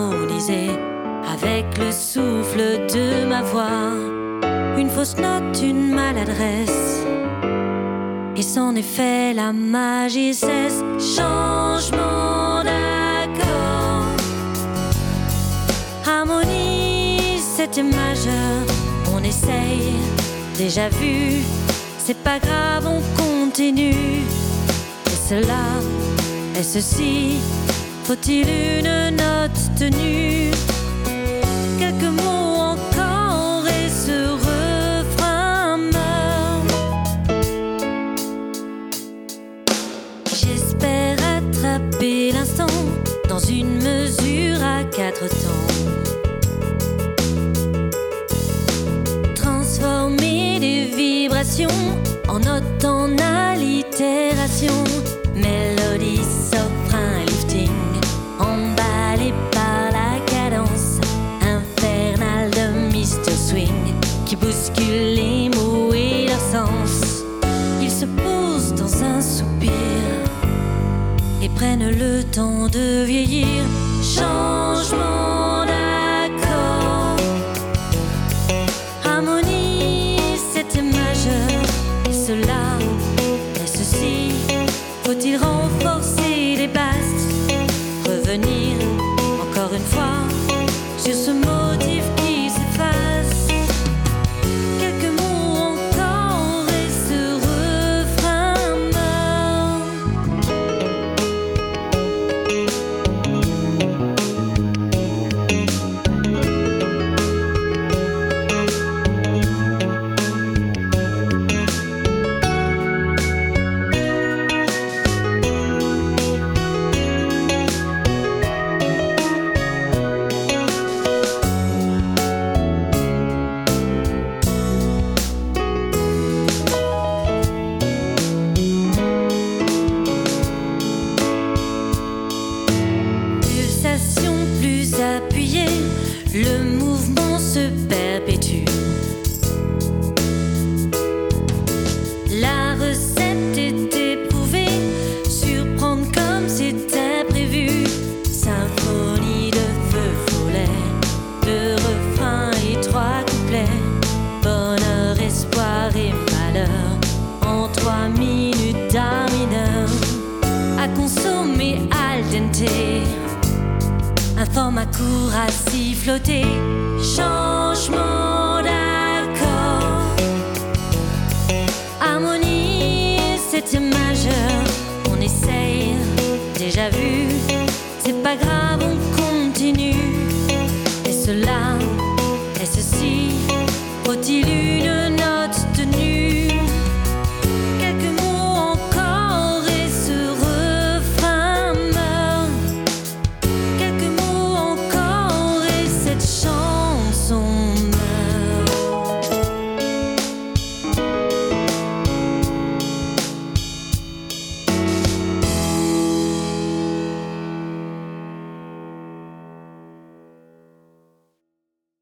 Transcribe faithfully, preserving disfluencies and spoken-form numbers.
harmoniser avec le souffle de ma voix. Une fausse note, une maladresse, et c'en est fait, la magie cesse. Changement d'accord, harmonie, c'était majeur. On essaye, déjà vu, c'est pas grave, on continue. Et cela, et ceci, faut-il une note tenue? Quelques mots encore et ce refrain meurt. J'espère attraper l'instant dans une mesure à quatre temps. Transformer des vibrations en notes en allitération. Mélodie s'offre un lifting, emballé par la cadence infernale de mister Swing qui bouscule les mots et leur sens. Ils se posent dans un soupir et prennent le temps de vieillir. Changement d'accord, harmonie, c'était majeur. Et cela, et ceci, faut-il renforcer les basses? Revenir encore une fois sur ce motif qui s'efface. Quelques mots encore et ce refrain meurt. Pulsation plus appuyée, le mouvement se perpétue. La recette est éprouvée, surprendre comme c'était prévu. Symphonie de feu follet, deux refrains et trois couplets. Bonheur, espoir et malheur en trois minutes d'un mineur. À consommer al dente, un format court à siffloter. Changement d'accord, harmonie, c'était majeur. On essaye, déjà vu, c'est pas grave, on continue. Et cela, et ceci, faut-il